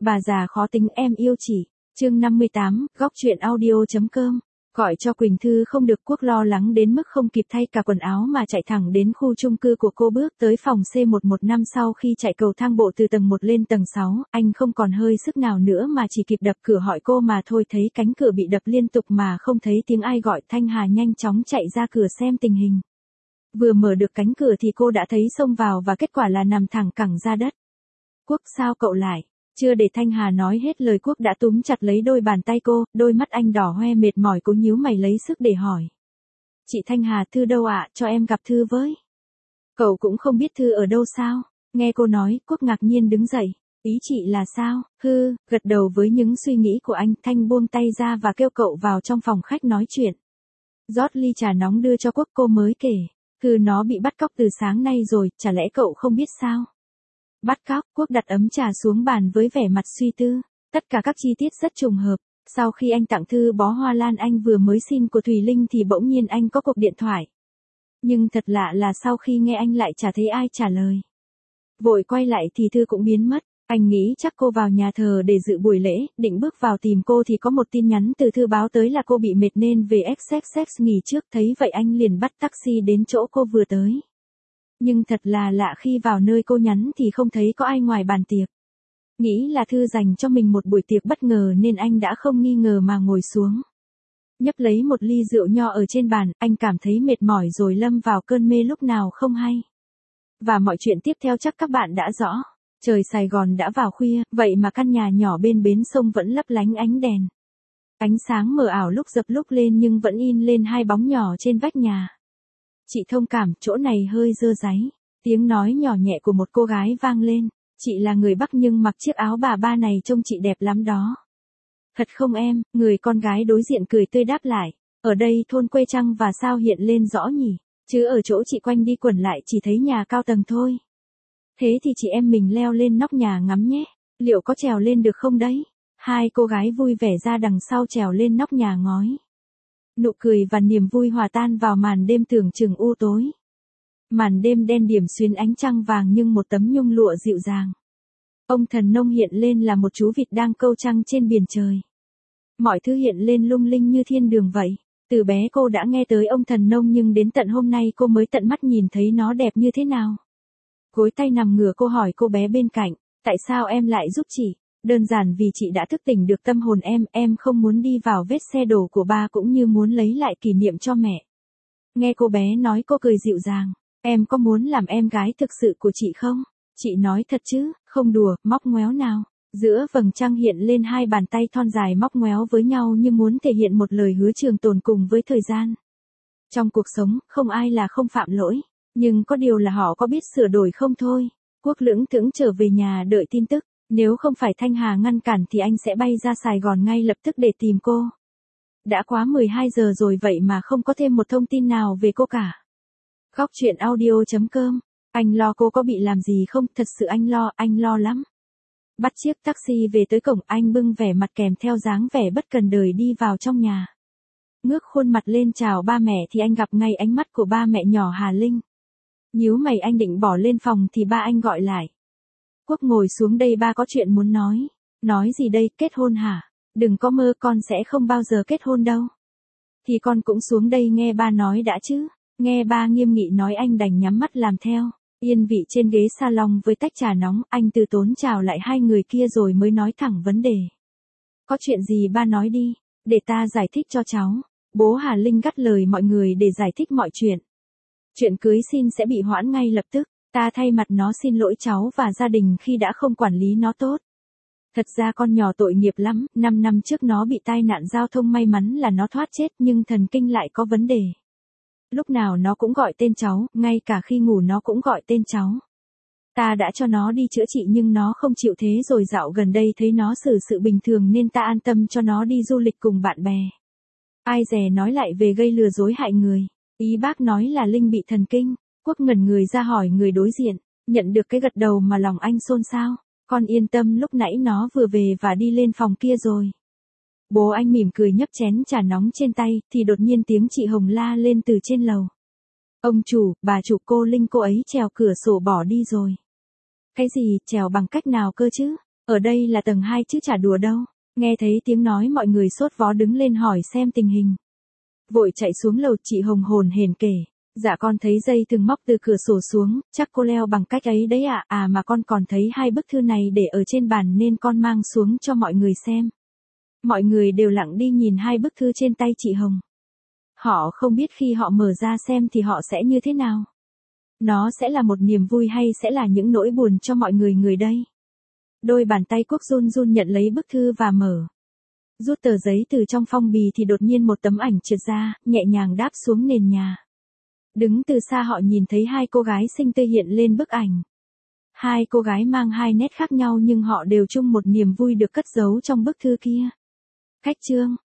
Bà già khó tính em yêu chị. Chương 58, góc truyện audio.com. Gọi cho Quỳnh Thư không được, Quốc lo lắng đến mức không kịp thay cả quần áo mà chạy thẳng đến khu chung cư của cô, bước tới phòng C115. Sau khi chạy cầu thang bộ từ tầng 1 lên tầng 6, anh không còn hơi sức nào nữa mà chỉ kịp đập cửa hỏi cô mà thôi. Thấy cánh cửa bị đập liên tục mà không thấy tiếng ai gọi, Thanh Hà nhanh chóng chạy ra cửa xem tình hình. Vừa mở được cánh cửa thì cô đã thấy xông vào và kết quả là nằm thẳng cẳng ra đất. Quốc, sao cậu lại? Chưa để Thanh Hà nói hết lời, Quốc đã túm chặt lấy đôi bàn tay cô, đôi mắt anh đỏ hoe mệt mỏi. Cô nhíu mày lấy sức để hỏi. Chị Thanh Hà, Thư đâu ạ? Cho em gặp Thư với. Cậu cũng không biết Thư ở đâu sao? Nghe cô nói, Quốc ngạc nhiên đứng dậy. Ý chị là sao? Gật đầu với những suy nghĩ của anh. Thanh buông tay ra và kêu cậu vào trong phòng khách nói chuyện. Rót ly trà nóng đưa cho Quốc, cô mới kể. Thư nó bị bắt cóc từ sáng nay rồi, chả lẽ cậu không biết sao? Bắt cóc? Quốc đặt ấm trà xuống bàn với vẻ mặt suy tư. Tất cả các chi tiết rất trùng hợp. Sau khi anh tặng Thư bó hoa lan anh vừa mới xin của Thùy Linh thì bỗng nhiên anh có cuộc điện thoại. Nhưng thật lạ là sau khi nghe anh lại chả thấy ai trả lời. Vội quay lại thì Thư cũng biến mất. Anh nghĩ chắc cô vào nhà thờ để dự buổi lễ, định bước vào tìm cô thì có một tin nhắn từ Thư báo tới là cô bị mệt nên về XXX nghỉ trước. Thấy vậy anh liền bắt taxi đến chỗ cô vừa tới. Nhưng thật là lạ, khi vào nơi cô nhắn thì không thấy có ai ngoài bàn tiệc. Nghĩ là Thư dành cho mình một buổi tiệc bất ngờ nên anh đã không nghi ngờ mà ngồi xuống. Nhấp lấy một ly rượu nho ở trên bàn, anh cảm thấy mệt mỏi rồi lâm vào cơn mê lúc nào không hay. Và mọi chuyện tiếp theo chắc các bạn đã rõ. Trời Sài Gòn đã vào khuya, vậy mà căn nhà nhỏ bên bến sông vẫn lấp lánh ánh đèn. Ánh sáng mờ ảo lúc dập lúc lên nhưng vẫn in lên hai bóng nhỏ trên vách nhà. Chị thông cảm, chỗ này hơi dơ dáy. Tiếng nói nhỏ nhẹ của một cô gái vang lên. Chị là người Bắc nhưng mặc chiếc áo bà ba này trông chị đẹp lắm đó. Thật không em? Người con gái đối diện cười tươi đáp lại. Ở đây thôn quê chăng và sao hiện lên rõ nhỉ? Chứ ở chỗ chị quanh đi quẩn lại chỉ thấy nhà cao tầng thôi. Thế thì chị em mình leo lên nóc nhà ngắm nhé. Liệu có trèo lên được không đấy? Hai cô gái vui vẻ ra đằng sau trèo lên nóc nhà ngói. Nụ cười và niềm vui hòa tan vào màn đêm tưởng chừng u tối. Màn đêm đen điểm xuyến ánh trăng vàng nhưng một tấm nhung lụa dịu dàng. Ông thần nông hiện lên là một chú vịt đang câu trăng trên biển trời. Mọi thứ hiện lên lung linh như thiên đường vậy. Từ bé cô đã nghe tới ông thần nông nhưng đến tận hôm nay cô mới tận mắt nhìn thấy nó đẹp như thế nào. Gối tay nằm ngửa, cô hỏi cô bé bên cạnh. Tại sao em lại giúp chị? Đơn giản vì chị đã thức tỉnh được tâm hồn em không muốn đi vào vết xe đổ của ba cũng như muốn lấy lại kỷ niệm cho mẹ. Nghe cô bé nói cô cười dịu dàng. Em có muốn làm em gái thực sự của chị không? Chị nói thật chứ, không đùa, móc ngoéo nào. Giữa vầng trăng hiện lên hai bàn tay thon dài móc ngoéo với nhau như muốn thể hiện một lời hứa trường tồn cùng với thời gian. Trong cuộc sống, không ai là không phạm lỗi. Nhưng có điều là họ có biết sửa đổi không thôi. Quốc lững thững trở về nhà đợi tin tức. Nếu không phải Thanh Hà ngăn cản thì anh sẽ bay ra Sài Gòn ngay lập tức để tìm cô. Đã quá 12 giờ rồi vậy mà không có thêm một thông tin nào về cô cả. Góc truyện audio.com. Anh lo cô có bị làm gì không? Thật sự anh lo lắm. Bắt chiếc taxi về tới cổng, anh bưng vẻ mặt kèm theo dáng vẻ bất cần đời đi vào trong nhà. Ngước khuôn mặt lên chào ba mẹ thì anh gặp ngay ánh mắt của ba mẹ nhỏ Hà Linh. Nhíu mày anh định bỏ lên phòng thì ba anh gọi lại. Quốc ngồi xuống đây, ba có chuyện muốn nói. Nói gì đây, kết hôn hả? Đừng có mơ, con sẽ không bao giờ kết hôn đâu. Thì con cũng xuống đây nghe ba nói đã chứ. Nghe ba nghiêm nghị nói anh đành nhắm mắt làm theo. Yên vị trên ghế salon với tách trà nóng, anh từ tốn chào lại hai người kia rồi mới nói thẳng vấn đề. Có chuyện gì ba nói đi, để ta giải thích cho cháu. Bố Hà Linh gắt lời mọi người để giải thích mọi chuyện. Chuyện cưới xin sẽ bị hoãn ngay lập tức. Ta thay mặt nó xin lỗi cháu và gia đình khi đã không quản lý nó tốt. Thật ra con nhỏ tội nghiệp lắm, 5 năm trước nó bị tai nạn giao thông, may mắn là nó thoát chết nhưng thần kinh lại có vấn đề. Lúc nào nó cũng gọi tên cháu, ngay cả khi ngủ nó cũng gọi tên cháu. Ta đã cho nó đi chữa trị nhưng nó không chịu, thế rồi dạo gần đây thấy nó xử sự bình thường nên ta an tâm cho nó đi du lịch cùng bạn bè. Ai dè nói lại về gây lừa dối hại người. Ý bác nói là Linh bị thần kinh. Quốc ngẩn người ra hỏi người đối diện, nhận được cái gật đầu mà lòng anh xôn xao. Con yên tâm, lúc nãy nó vừa về và đi lên phòng kia rồi. Bố anh mỉm cười nhấp chén trà nóng trên tay, thì đột nhiên tiếng chị Hồng la lên từ trên lầu. Ông chủ, bà chủ, cô Linh cô ấy trèo cửa sổ bỏ đi rồi. Cái gì, trèo bằng cách nào cơ chứ? Ở đây là tầng 2 chứ chả đùa đâu. Nghe thấy tiếng nói mọi người sốt vó đứng lên hỏi xem tình hình. Vội chạy xuống lầu, chị Hồng hồn hển kể. Dạ con thấy dây thừng móc từ cửa sổ xuống, chắc cô leo bằng cách ấy đấy ạ. À mà con còn thấy 2 bức thư này để ở trên bàn nên con mang xuống cho mọi người xem. Mọi người đều lặng đi nhìn 2 bức thư trên tay chị Hồng. Họ không biết khi họ mở ra xem thì họ sẽ như thế nào. Nó sẽ là một niềm vui hay sẽ là những nỗi buồn cho mọi người đây. Đôi bàn tay Quốc run run nhận lấy bức thư và mở. Rút tờ giấy từ trong phong bì thì đột nhiên một tấm ảnh trượt ra, nhẹ nhàng đáp xuống nền nhà. Đứng từ xa họ nhìn thấy 2 cô gái xinh tươi hiện lên bức ảnh. 2 cô gái mang 2 nét khác nhau nhưng họ đều chung một niềm vui được cất giấu trong bức thư kia. Khách chương